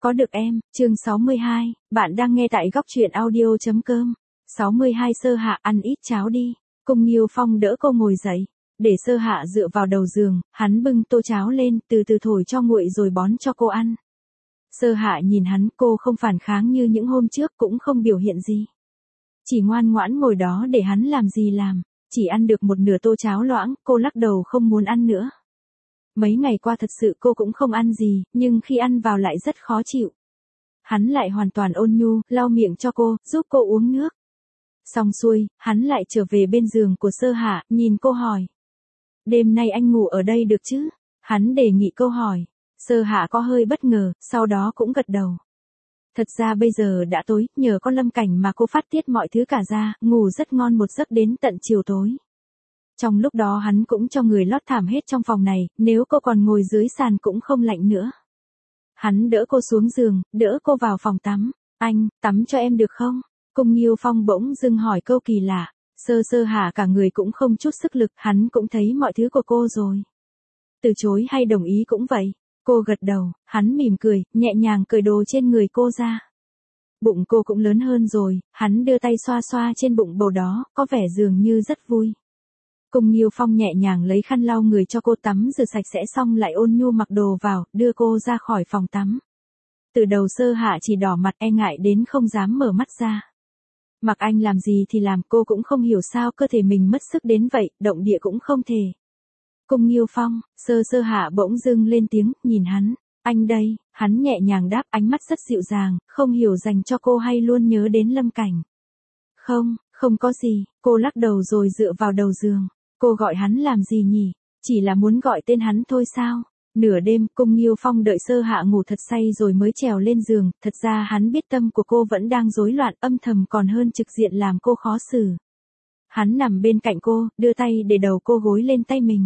Có được em, chương 62, bạn đang nghe tại góc truyện audio.com. 62 Sơ Hạ ăn ít cháo đi. Cung Nghiêu Phong đỡ cô ngồi dậy. Để Sơ Hạ dựa vào đầu giường, hắn bưng tô cháo lên, từ từ thổi cho nguội rồi bón cho cô ăn. Sơ Hạ nhìn hắn, cô không phản kháng như những hôm trước, cũng không biểu hiện gì. Chỉ ngoan ngoãn ngồi đó để hắn làm gì làm. Chỉ ăn được một nửa tô cháo loãng, cô lắc đầu không muốn ăn nữa. Mấy ngày qua thật sự cô cũng không ăn gì, nhưng khi ăn vào lại rất khó chịu. Hắn lại hoàn toàn ôn nhu, lau miệng cho cô, giúp cô uống nước. Xong xuôi, hắn lại trở về bên giường của Sơ Hạ, nhìn cô hỏi. Đêm nay anh ngủ ở đây được chứ? Hắn đề nghị câu hỏi. Sơ Hạ có hơi bất ngờ, sau đó cũng gật đầu. Thật ra bây giờ đã tối, nhờ có Lâm Cảnh mà cô phát tiết mọi thứ cả ra, ngủ rất ngon một giấc đến tận chiều tối. Trong lúc đó hắn cũng cho người lót thảm hết trong phòng này, nếu cô còn ngồi dưới sàn cũng không lạnh nữa. Hắn đỡ cô xuống giường, đỡ cô vào phòng tắm. Anh, tắm cho em được không? Cung Nghiêu Phong bỗng dưng hỏi câu kỳ lạ. Sơ Hạ cả người cũng không chút sức lực, hắn cũng thấy mọi thứ của cô rồi. Từ chối hay đồng ý cũng vậy. Cô gật đầu, hắn mỉm cười, nhẹ nhàng cởi đồ trên người cô ra. Bụng cô cũng lớn hơn rồi, hắn đưa tay xoa xoa trên bụng bầu đó, có vẻ dường như rất vui. Cung Nghiêu Phong nhẹ nhàng lấy khăn lau người cho cô tắm rửa sạch sẽ xong lại ôn nhu mặc đồ vào, đưa cô ra khỏi phòng tắm. Từ đầu Sơ Hạ chỉ đỏ mặt e ngại đến không dám mở mắt ra. Mặc anh làm gì thì làm, cô cũng không hiểu sao cơ thể mình mất sức đến vậy, động địa cũng không thể. Cung Nghiêu Phong, Sơ Hạ bỗng dưng lên tiếng, nhìn hắn. Anh đây, hắn nhẹ nhàng đáp, ánh mắt rất dịu dàng, không hiểu dành cho cô hay luôn nhớ đến Lâm Cảnh. Không có gì, cô lắc đầu rồi dựa vào đầu giường. Cô gọi hắn làm gì nhỉ? Chỉ là muốn gọi tên hắn thôi sao? Nửa đêm, Cung Nghiêu Phong đợi Sơ Hạ ngủ thật say rồi mới trèo lên giường, thật ra hắn biết tâm của cô vẫn đang rối loạn, âm thầm còn hơn trực diện làm cô khó xử. Hắn nằm bên cạnh cô, đưa tay để đầu cô gối lên tay mình.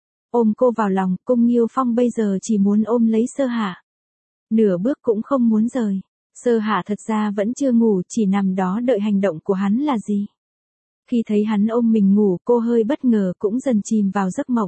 Ôm cô vào lòng, Cung Nghiêu Phong bây giờ chỉ muốn ôm lấy Sơ Hạ. Nửa bước cũng không muốn rời. Sơ Hạ thật ra vẫn chưa ngủ, chỉ nằm đó đợi hành động của hắn là gì. Khi thấy hắn ôm mình ngủ, cô hơi bất ngờ cũng dần chìm vào giấc mộng.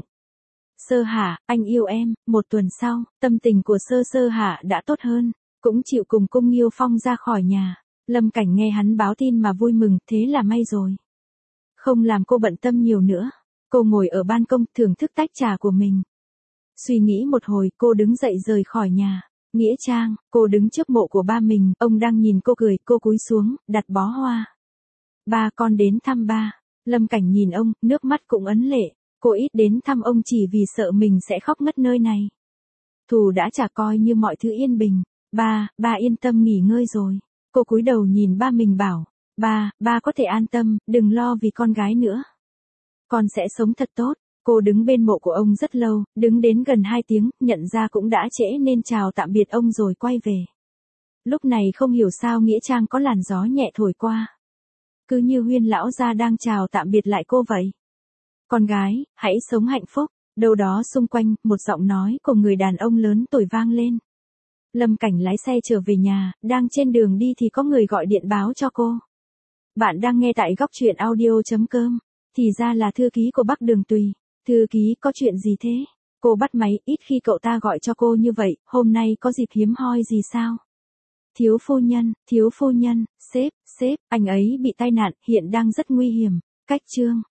Sơ Hạ, anh yêu em. Một tuần sau, tâm tình của Sơ Hạ đã tốt hơn, cũng chịu cùng Cung Nghiêu Phong ra khỏi nhà. Lâm Cảnh nghe hắn báo tin mà vui mừng, thế là may rồi. Không làm cô bận tâm nhiều nữa. Cô ngồi ở ban công thưởng thức tách trà của mình. Suy nghĩ một hồi, cô đứng dậy rời khỏi nhà. Nghĩa trang, cô đứng trước mộ của ba mình, ông đang nhìn cô cười, cô cúi xuống, đặt bó hoa. Ba, con đến thăm ba. Lâm Cảnh nhìn ông, nước mắt cũng ấn lệ. Cô ít đến thăm ông chỉ vì sợ mình sẽ khóc ngất nơi này. Thù đã trả, coi như mọi thứ yên bình. Ba yên tâm nghỉ ngơi rồi. Cô cúi đầu nhìn ba mình bảo. Ba có thể an tâm, đừng lo vì con gái nữa. Con sẽ sống thật tốt. Cô đứng bên mộ của ông rất lâu, đứng đến gần 2 tiếng, nhận ra cũng đã trễ nên chào tạm biệt ông rồi quay về. Lúc này không hiểu sao nghĩa trang có làn gió nhẹ thổi qua. Cứ như Huyên lão gia đang chào tạm biệt lại cô vậy. Con gái, hãy sống hạnh phúc. Đâu đó xung quanh, một giọng nói của người đàn ông lớn tuổi vang lên. Lâm Cảnh lái xe trở về nhà, đang trên đường đi thì có người gọi điện báo cho cô. Bạn đang nghe tại góc truyện audio.com. Thì ra là thư ký của Bắc Đường Tùy. Thư ký, có chuyện gì thế? Cô bắt máy, ít khi cậu ta gọi cho cô như vậy, hôm nay có dịp hiếm hoi gì sao? Thiếu phu nhân, sếp, anh ấy bị tai nạn, hiện đang rất nguy hiểm. Cách chương.